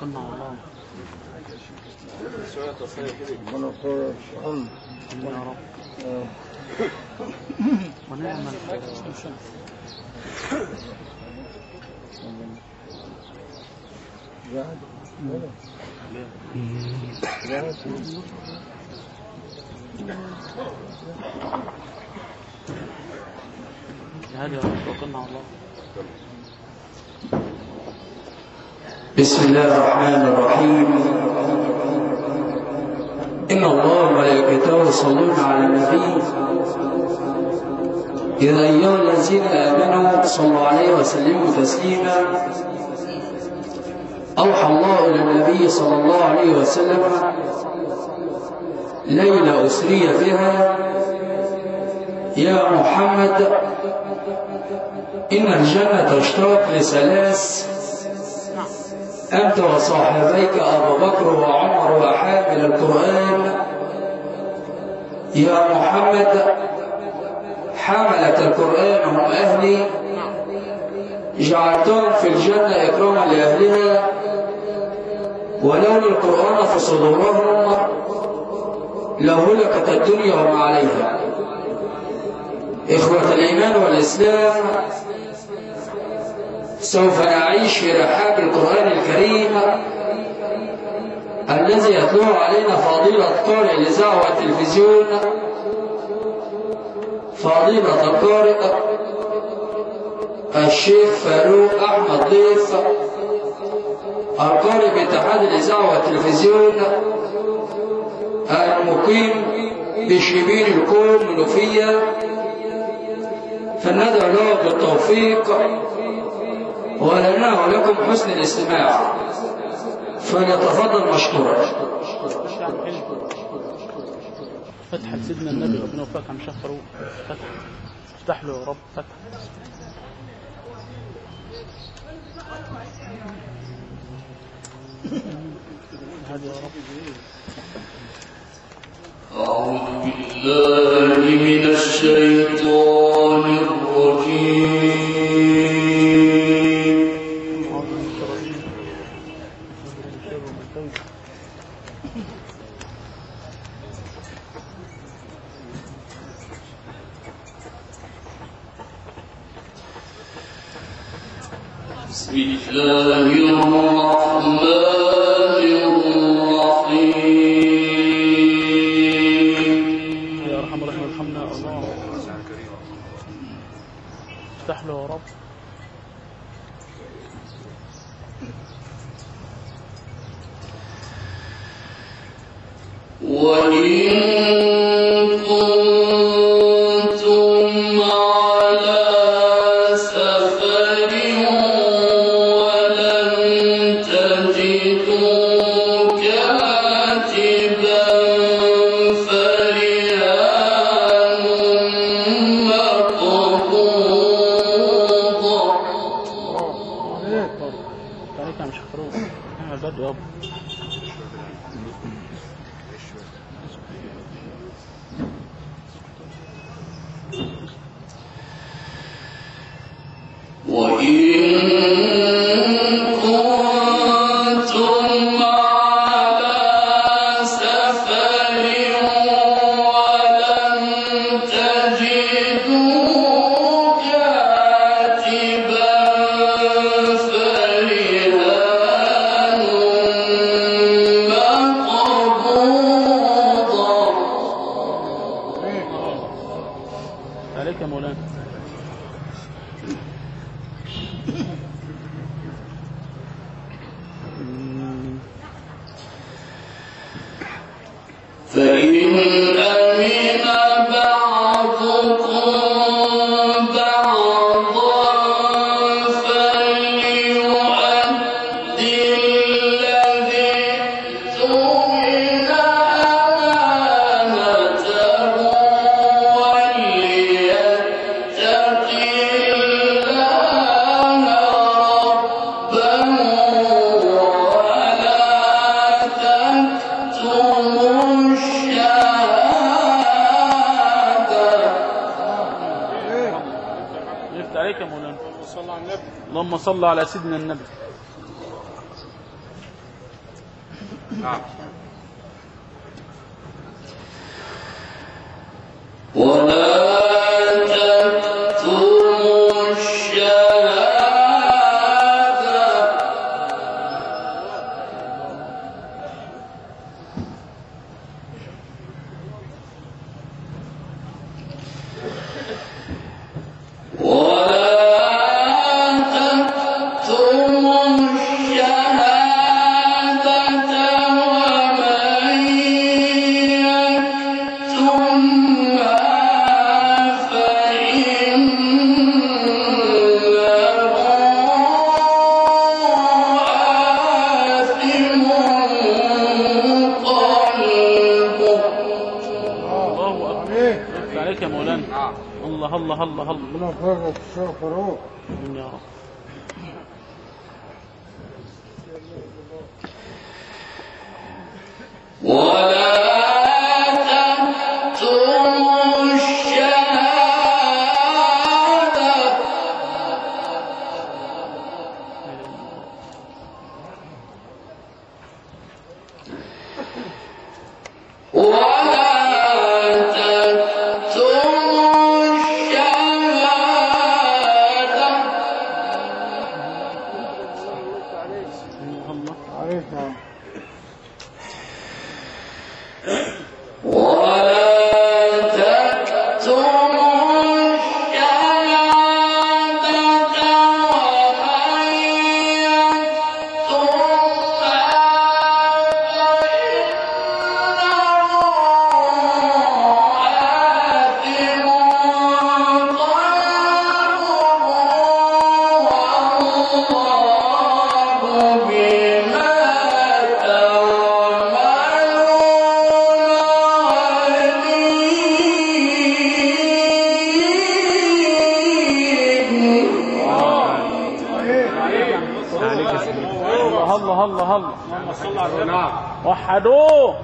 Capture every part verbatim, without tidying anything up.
توكلنا على الله. ربنا يخير عم يا رب. ونعم الخير. جاهد جاهد يا رب توكلنا على الله. بسم الله الرحمن الرحيم. إن الله وملائكته يصلون على النبي يا أيها الذين آمنوا صلوا عليه وسلموا تسليما. أوحى الله إلى النبي صلى الله عليه وسلم ليلة أسري بها: يا محمد إن الجنة تشتاق لثلاث، أنت وصاحبيك أبو بكر وعمر وحامل القرآن. يا محمد حملة القرآن هم أهلي، جعلتهم في الجنة إكراما لأهلها، ولولا القرآن في صدورهم لهلكت الدنيا وما عليها. إخوة الإيمان والإسلام، سوف نعيش في رحاب القرآن الكريم الذي يتلوه علينا فضيلة قارئ الإذاعة والتلفزيون، فضيلة القارئ الشيخ فاروق أحمد ضيف، القارئ باتحاد الإذاعة والتلفزيون، المقيم بشبين الكون منوفية. فندعو له بالتوفيق ولنا ولكم حسن الاستماع، فليتفضل مشكورا. فتحة سيدنا النبي ربنا يوفقك عم شيخ فاروق. فتح افتح له يا رب. فتح هذا يا رب. أعوذ بالله من الشيطان الرجيم. بسم الله الرحمن الرحيم. يا أرحم الراحمين ارحمنا الله. افتح له يا رب. وإن كنتم على سفر ولن تجدوا كاتبا فرهان مقبوضا. عليك يا شيخ فاروق. اعمل بدء يابا. وإن كنتم على سفر ولن تجدوا كاتبا فرهان مقبوضا. عليك يا مولانا. فإن أمن بعضكم بعضا فليؤدي الذي اؤتمن أمانته وليتق الله ربه ولا تكتموا عليك يا مولانا. اللهم صل على سيدنا النبي. ولا تكتموا الشهادة ولا تكتموا الشهادة ومن يكتمها يا مولانا. الله الله الله الله. ربنا يفرج الشيخ فاروق. يا رب. ولا تكتموا الشهادة ولا الله الله الله. اللهم صل على النبي. وحدوه.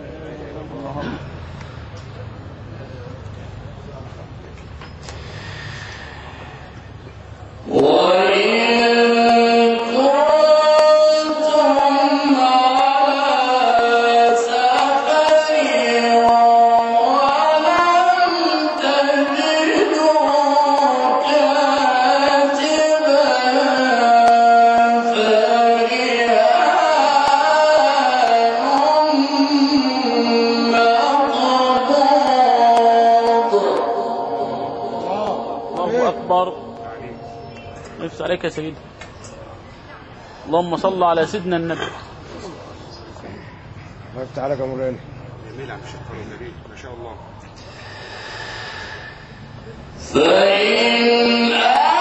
نفس عليك يا سيدي. اللهم صل على سيدنا النبي. الله يفتح عليك يا مولانا. جميل عم الشيخ فاروق جميل ما شاء الله. فإن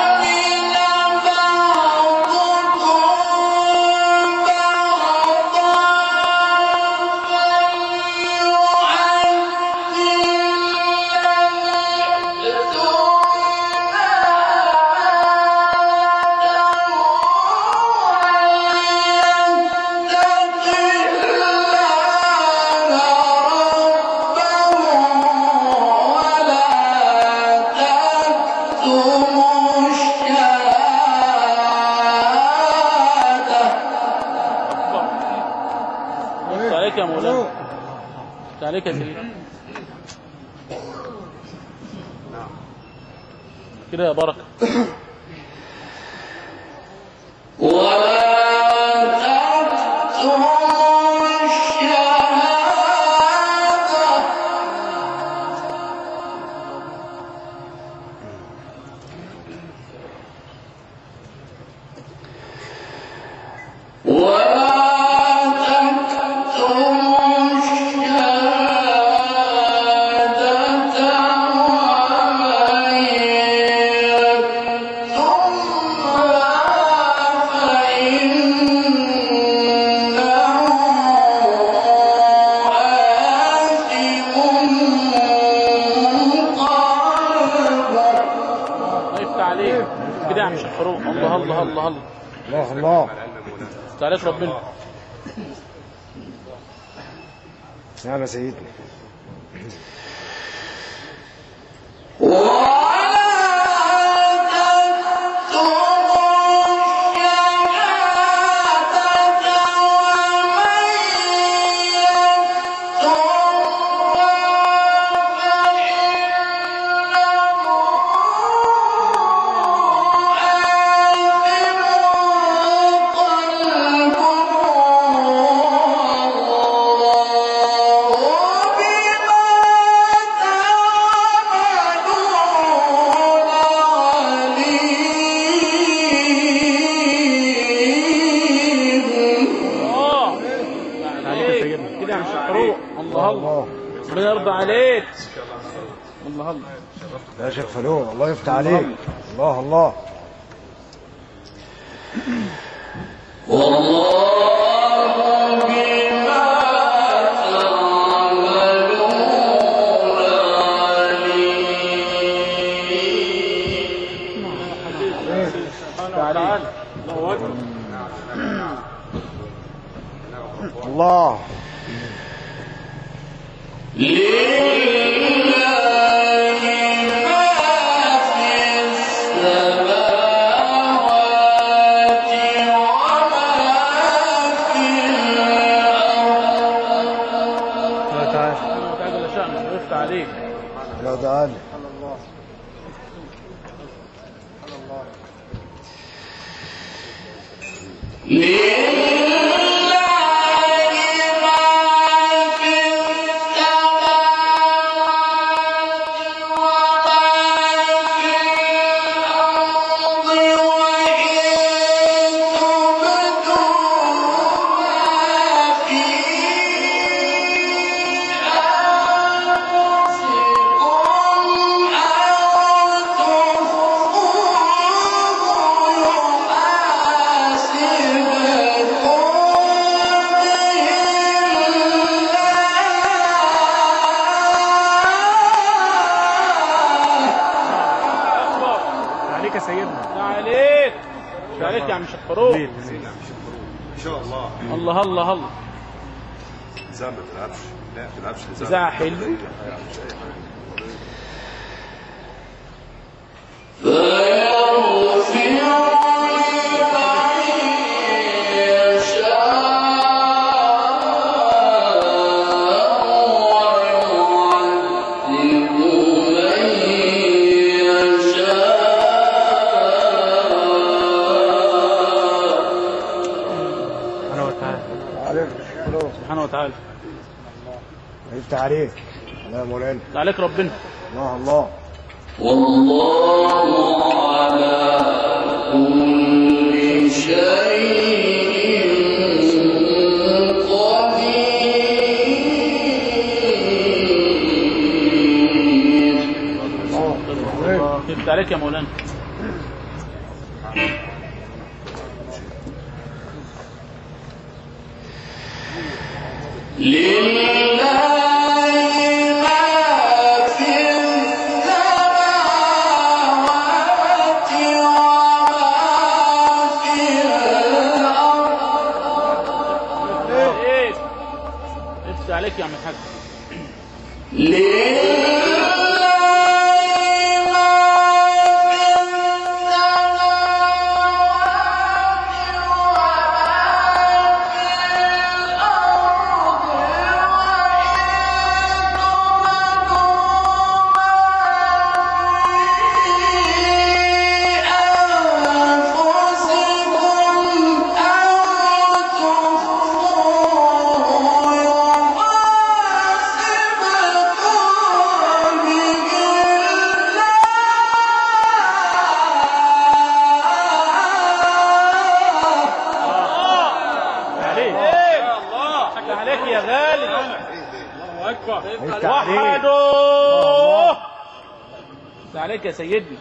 يا مولانا. عليك يا سيدي. كده يا بركة. كده يا عم الشيخ فاروق. الله الله الله الله الله الله. تعالى ربنا. نعم يا سيدنا. ولا الله الله ربنا يرضى عليك. الله الله يا شيخ فلوق الله يفتح عليك. الله الله والله بما تعملون تعالى. الله أكبر. الله يا تعالى. عليك عليك يا عم شفروق. ان شاء الله. الله الله الله. زي ما تلعبش. لا تلعبش إذاعة حلو. سبحانه وتعالى. يفتح عليك. الله يا مولانا. عليك ربنا. الله الله. والله على كل شيء قدير. الله يفتح عليك يا مولانا. لله ما في السماوات وما في الأرض. ايه افتح عليك يا عم الحاج. يا غالي. الله اكبر. وحده. عليك يا سيدي.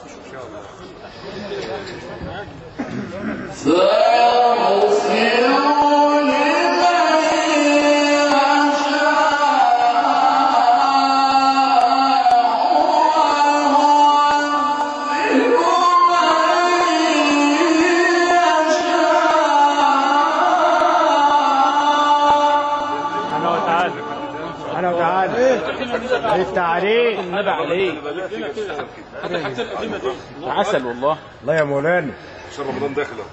يفتح عليك. النبي عليك. عسل والله. الله يا مولانا. شهر رمضان داخله.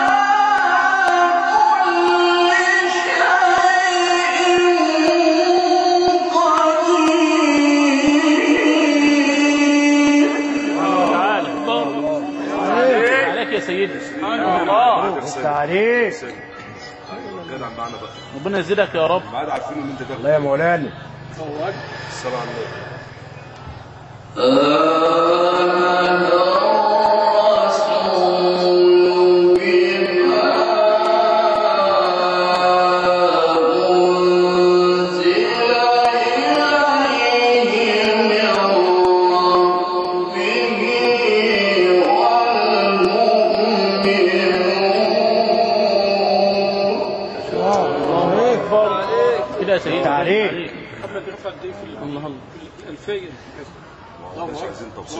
كل شيء سيدي. الله. وقفت عليك. جدع معانا بقى. ربنا يزيدك يا رب. بعد عارفين ان انت داخل. الله يا مولانا. الصلاة على النبي. كده يا سيدي. عليك. الله الله. الفين مش عايزين تفصيل.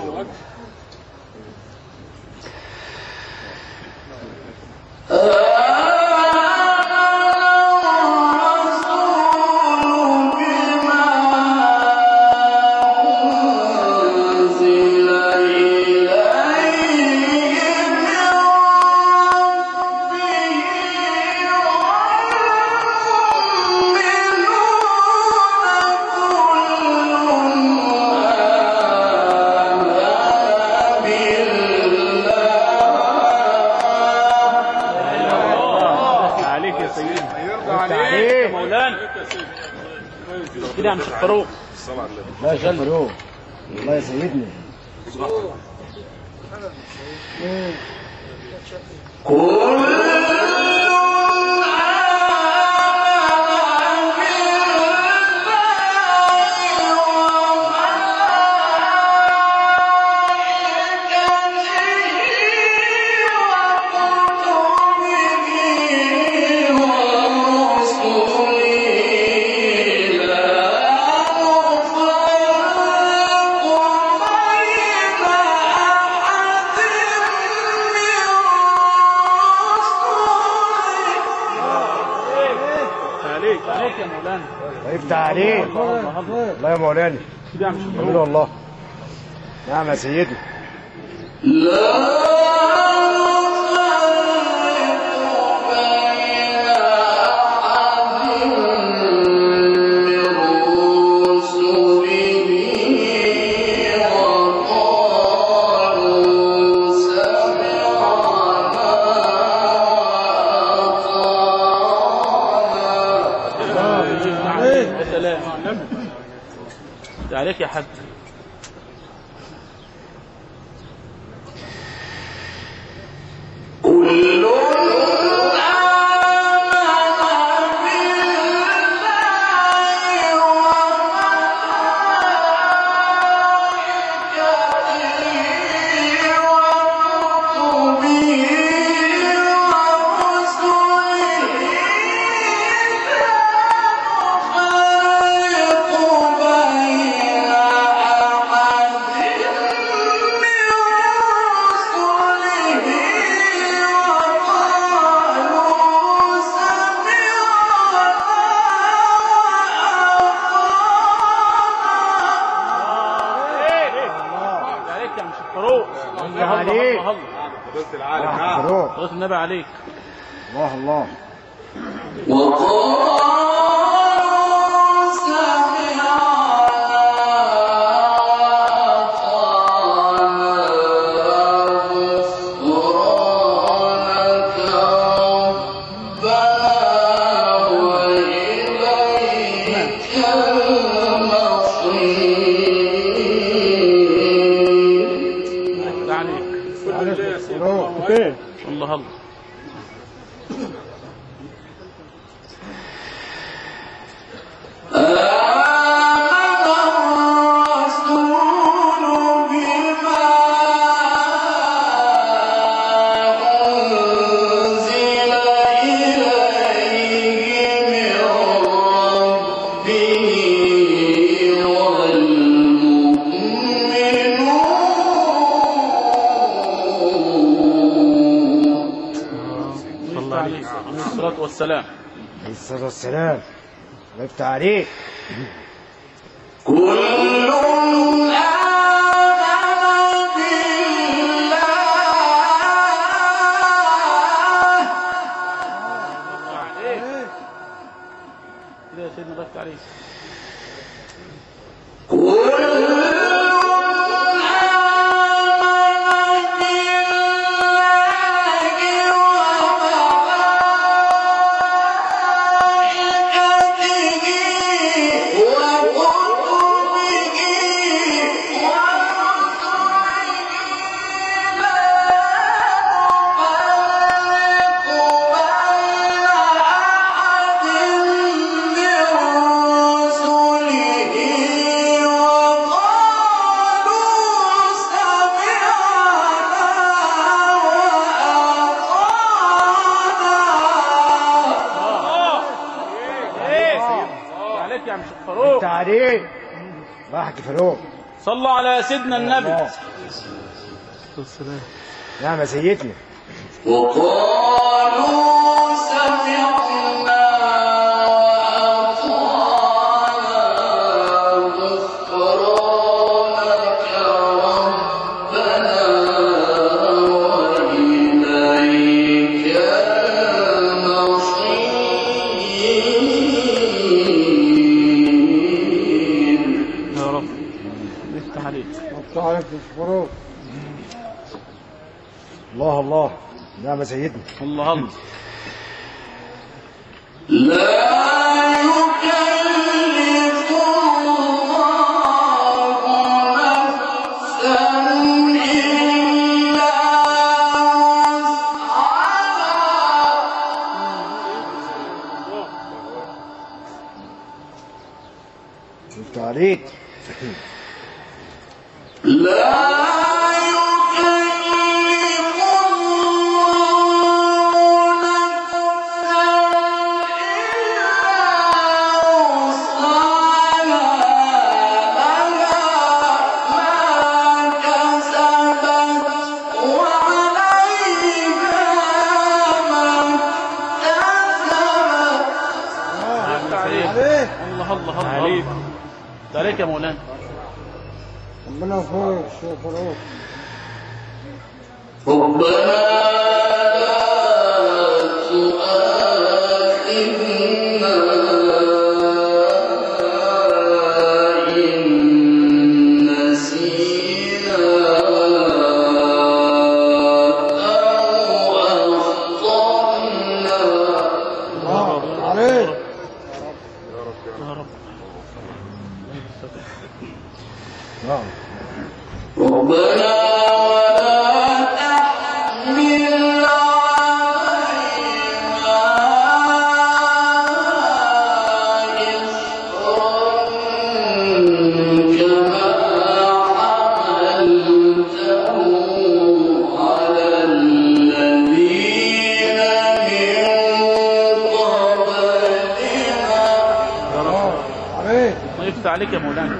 كده يا مش فاروق. الصلاة على النبي. لا يا شيخ فاروق. الله يسيدني. عليك يا مولانا. وقفت عليك. الله يا مولانا. كده يا مش الحمد فاروق. لله. نعم يا سيدي. يا سلام. عليك يا حاج. عليك. فضيلة العالم. نعم. فاروق. صلاة النبي عليك. الله الله. الله الله. الصلاة والسلام. عليه الصلاة والسلام. وقفت عليك. كده يا سيدنا وقفت عليك. كل عليك. الله يحكي فاروق. صلوا على سيدنا النبي. الله. السلام. نعم يا سيدنا. وقالوا سمعنا الله الله. نعم يا سيدنا. الله الله. لا يكلف الله نفسا إلا وسعها. قلت عليك. لا عليك عليك يا مولانا. ربنا يغفر فاروق. ربنا لا تؤاخذنا إن نسينا أو أخطأنا. الله عليك. يا رب. نعم. ربنا ولا تحمل علينا إصرا كما حملته على الذين من قبلنا. الله عليك. الله يفتح عليك يا مولانا.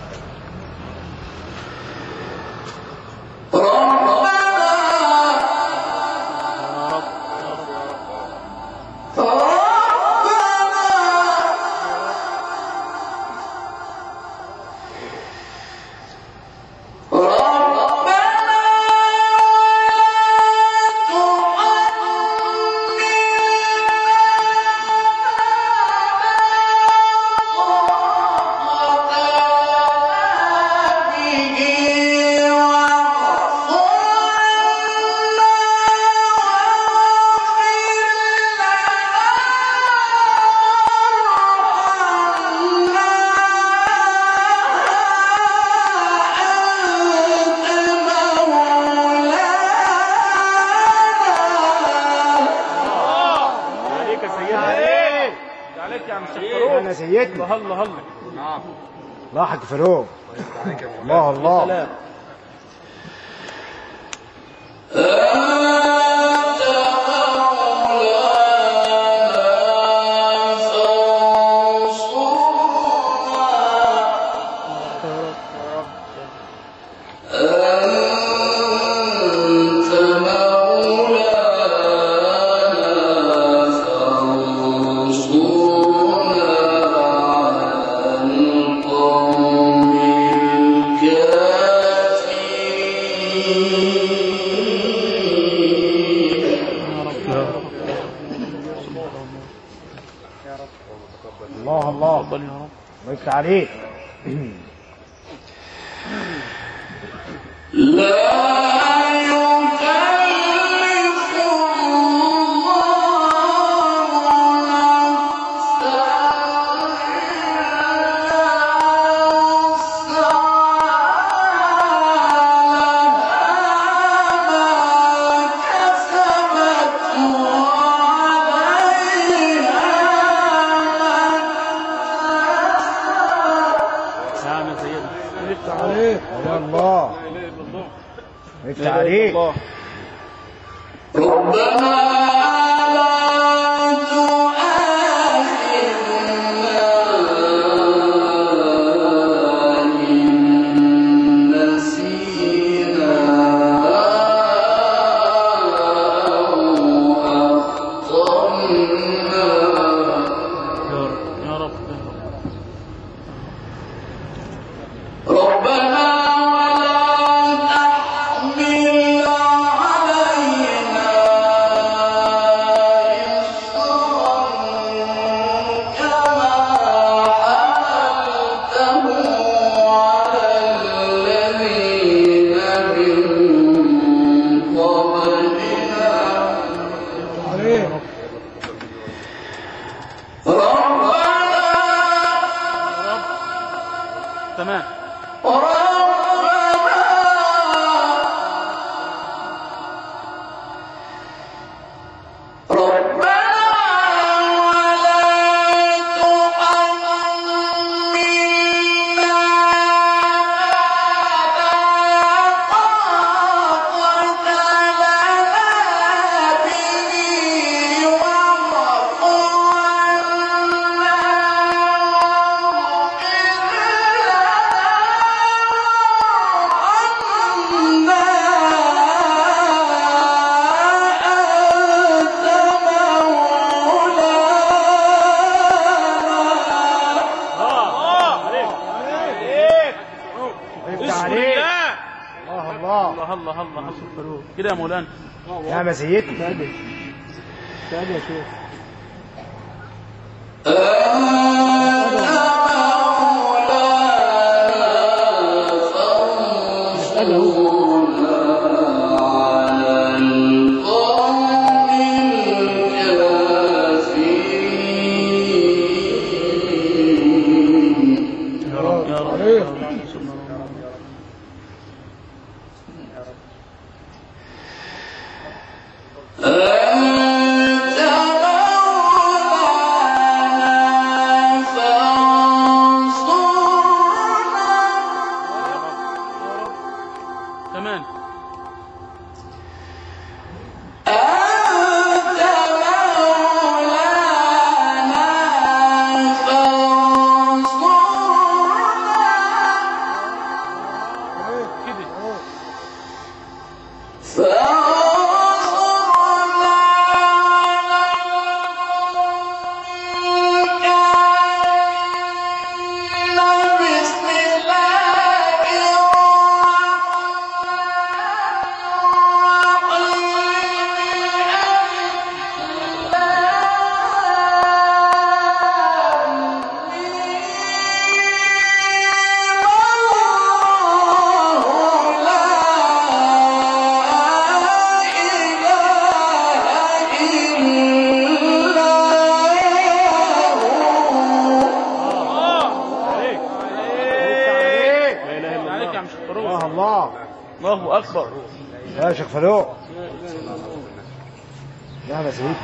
يا سيدنا. الله الله. نعم. الله يحكي فاروق. الله الله. سلام. الله الله. تفضل يا رب. الله يفتح عليك. لا يكلف الله. يفتح عليك. ربنا لا تؤاخذنا بالله. الله الله الله الله الله الله كده يا مولانا. نعم يا سيدنا. سادة سادة يا شيخ. كمان الله الله. الله أكبر. يا شيخ فاروق. نعم يا سيدي.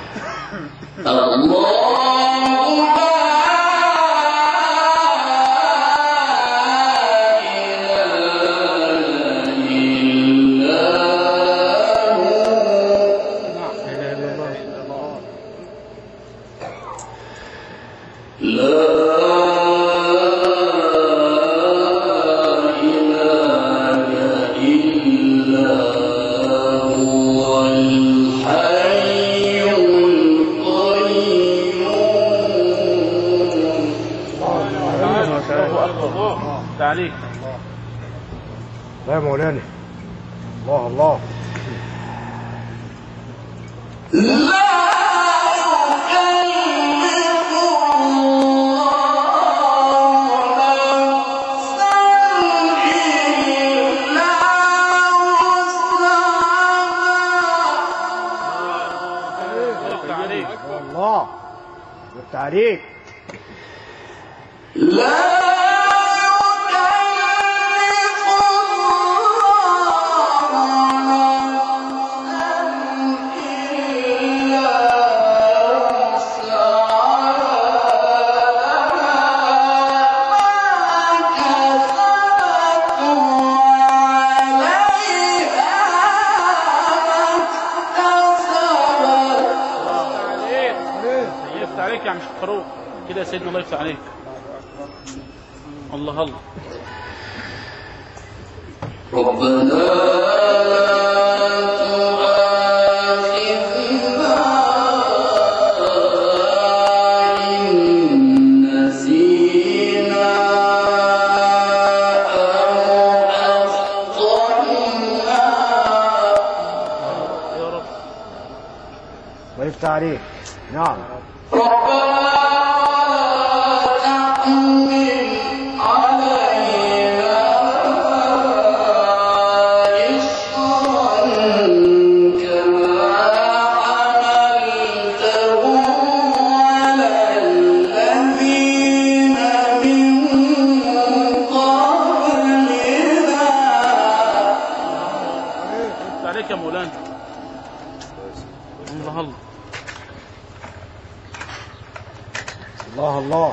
تعليق. لا يا مولانا. الله الله. الله بالتعليق. لا عليك يا عم فاروق كده يا سيدنا الله يفتح عليك. الله الله. ربنا الله يفتح عليك. نعم. عليك يا مولانا. الله الله. الله الله.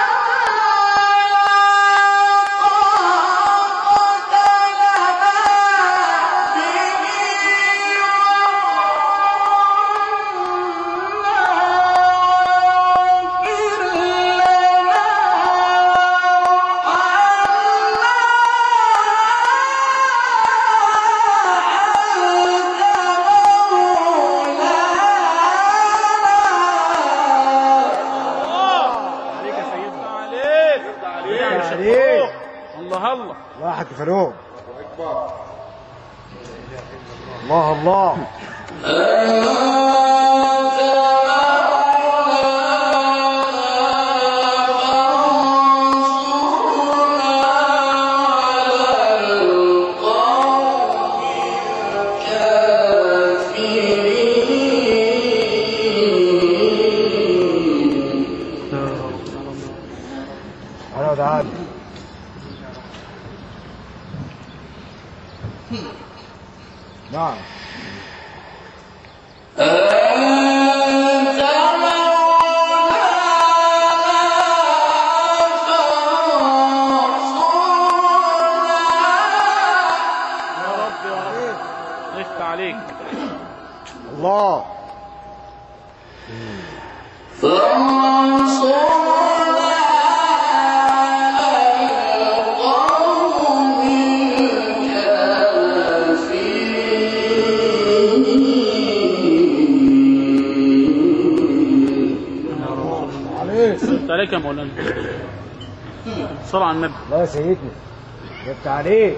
ربنا الله. الله يا حاج فاروق. اكبر. الله الله. انا تعالى. نعم. ضيفت عليك. الله. ضيفت عليك يا مولانا. صل على النبي. الله يا سيدنا. جبت عليك.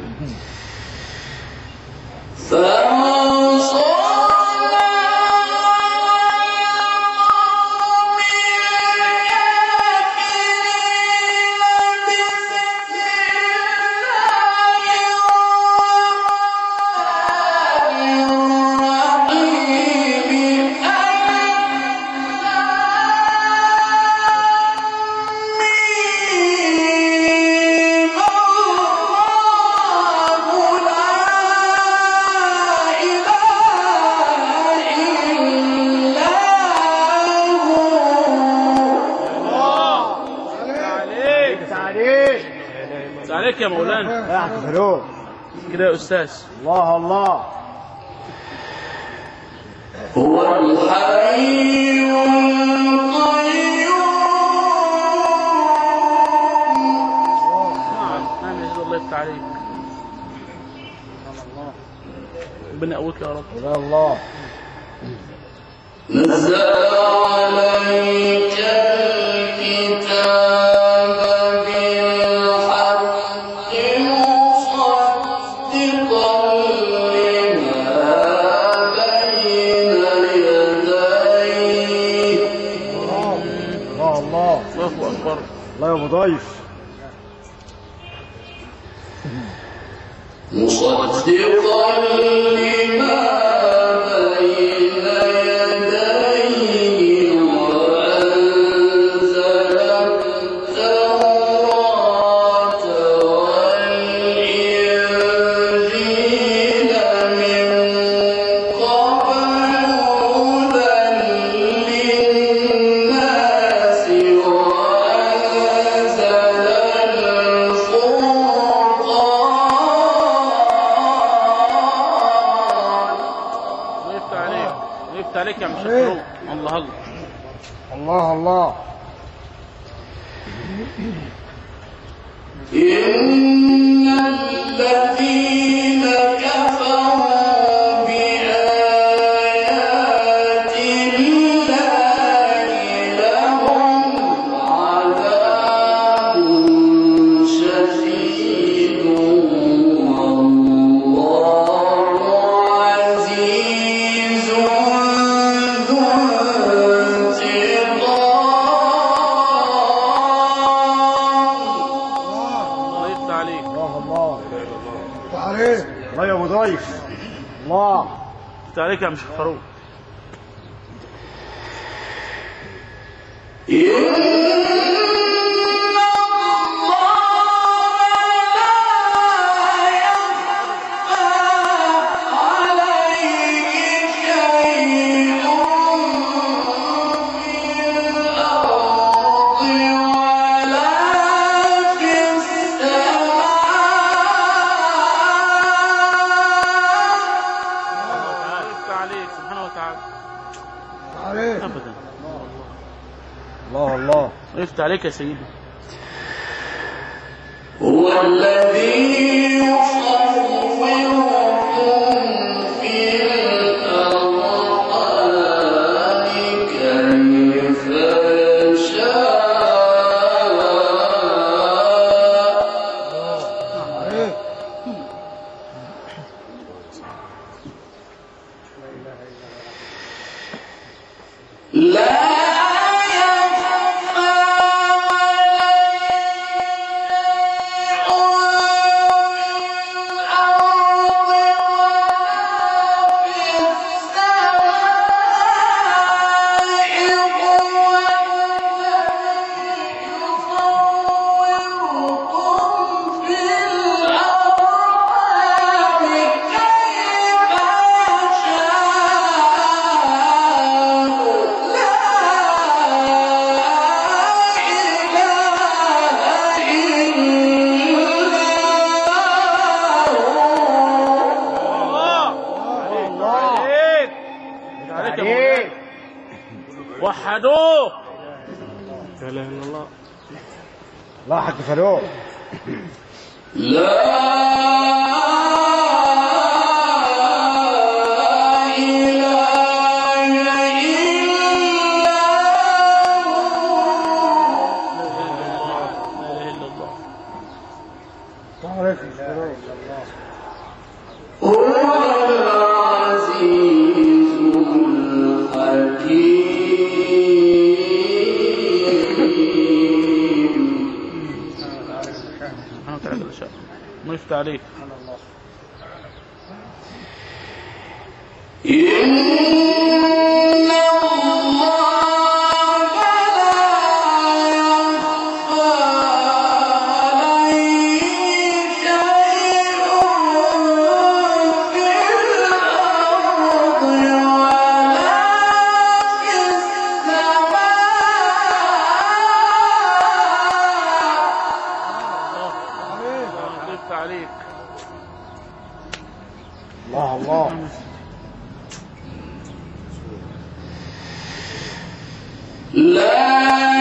عليك يا مولانا. يا حاج فاروق. كده يا استاذ. الله الله. هو الحي القيوم. نعم نعم يا سيدي الله يفتح عليك. ربنا يقويك يا رب. يا الله. نزل عليك الكتاب الله يا ابو ضيف. مصدقا لما بين يديه وأنزل التوراة والإنجيل من قبل هدى للناس عليك يا مشكور. الله الله الله الله. إن الذين كفروا بآيات الله لهم عذاب شديد والله عزيز الله يا ابو ضيف. الله. ضيفت عليك يا مشيخ فاروق. ابدا. الله الله. ضيفت عليك يا سيدي. هو الذي يصوركم في الأرحام كيف يشاء وحدوه. لا اله الا الله. الله حق فلوق. لا ما يفتح عليك. عليك. الله الله. لا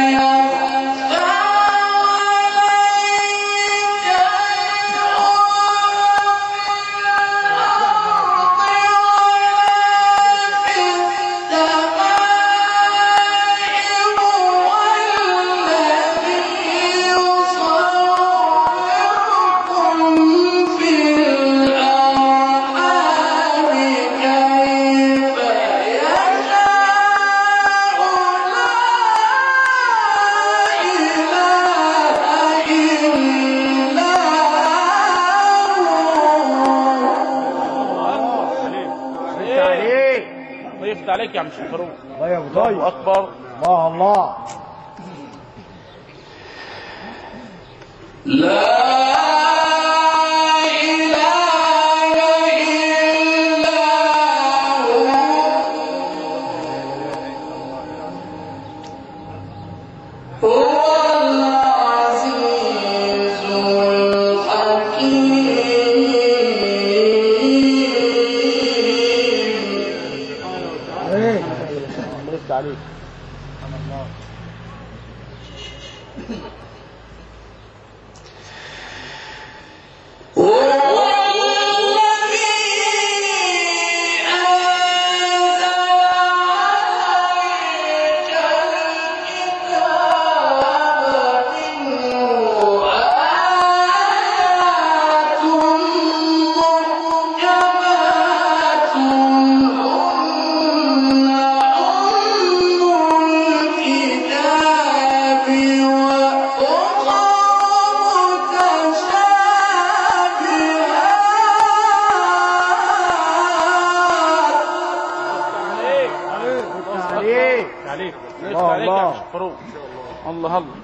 ضيفت عليك يا عم شفروق. الله يا ابو ضيف. الله اكبر. الله الله. لا عليك. عليك. الله الله. الله الله.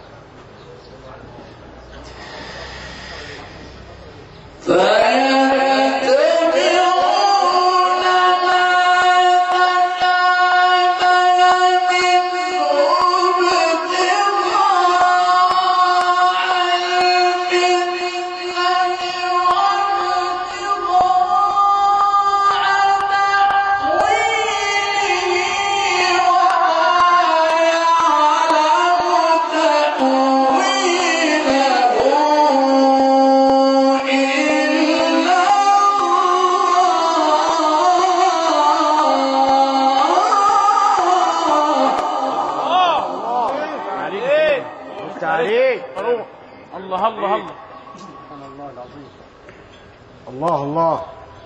فيا الله الله الله. سبحان الله العظيم. الله الله.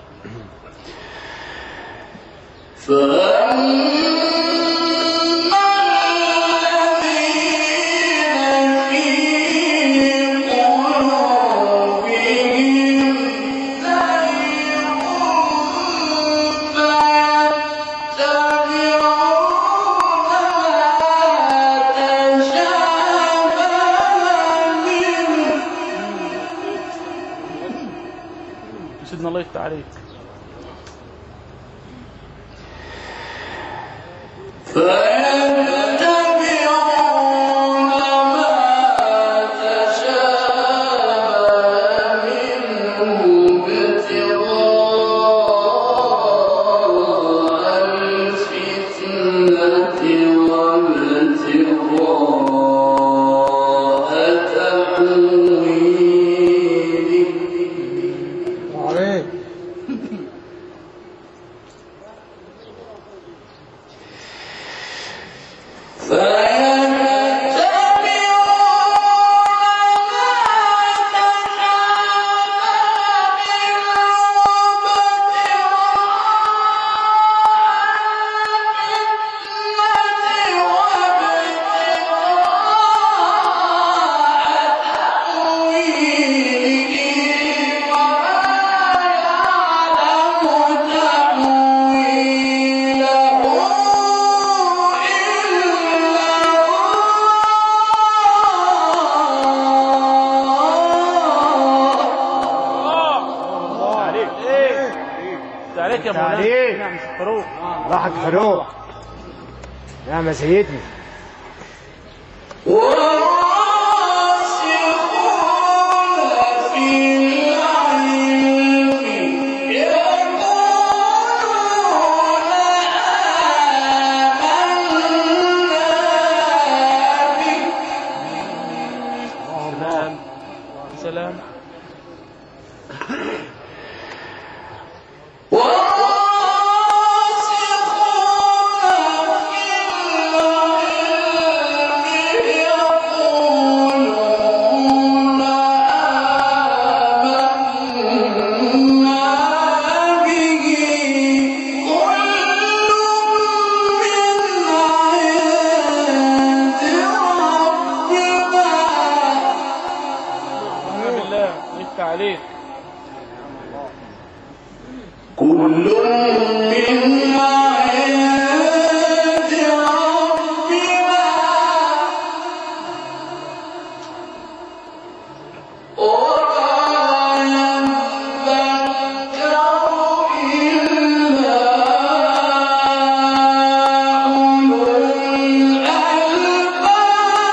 سيدنا الله يفتح عليك. عليك يا مولانا. نعم فاروق. راحت فاروق. نعم يا سيدنا. سلام سلام. عليك. كل من عند ربنا ولا يذكر إلا أولو الألباب.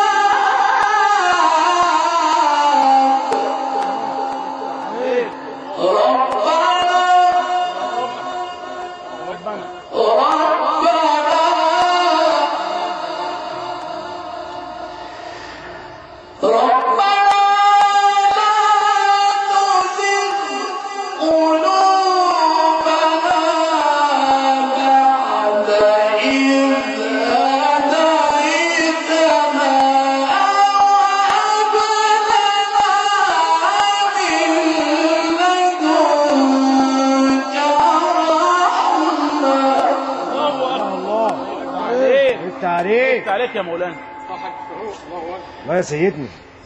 عليك. عليك يا مولانا. الله يا سيدنا.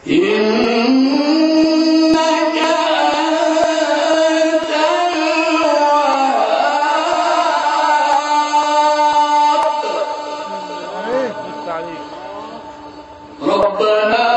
إنك أنت الوهاب. ربنا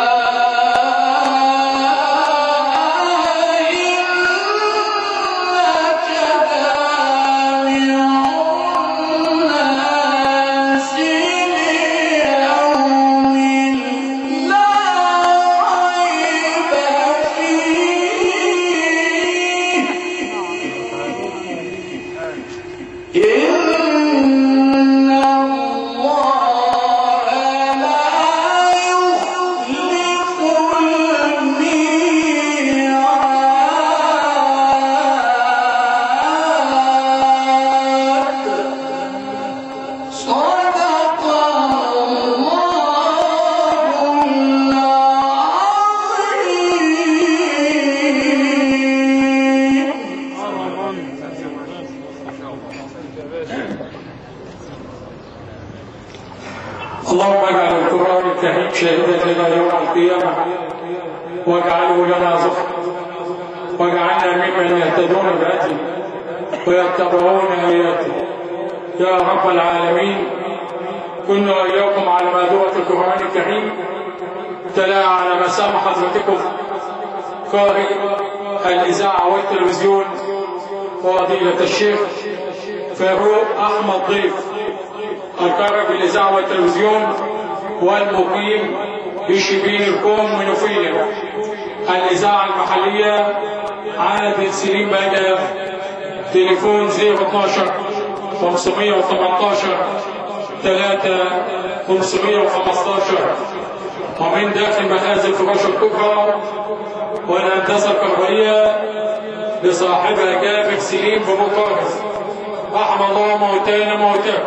اللهم اجعل القرآن الكريم شهيدا لنا يوم القيامة واجعله لنا ذخرا واجعلنا ممن يهتدون بهديه ويتبعون آياته يا رب العالمين. كنا وإياكم على مائدة القرآن الكريم تلا على مسام حضرتكم قارئ الإذاعة والتلفزيون فضيلة الشيخ فاروق أحمد ضيف القارئ بالإذاعة والتلفزيون والمقيم بشبين الكوم منوفية الإذاعة المحلية عادل سليم بادئ تليفون صفر اثناشر خمسمائة وثمانية عشر ثلاثة خمسمائة وخمسة عشر ومن داخل مخازن فراش الكبرى والهندسة الكهربائية لصاحبها جابر سليم بمطارس رحم الله موتانا موتاه.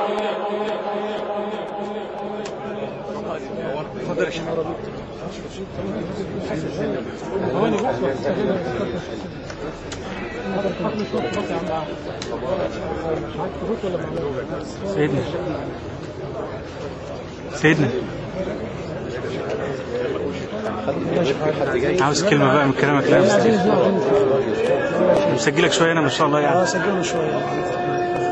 سيدنا سيدنا عاوز كلمة بقى من كلامك. لا مسجلك شوية أنا ما شاء الله يعني. اه سجلنا شوية.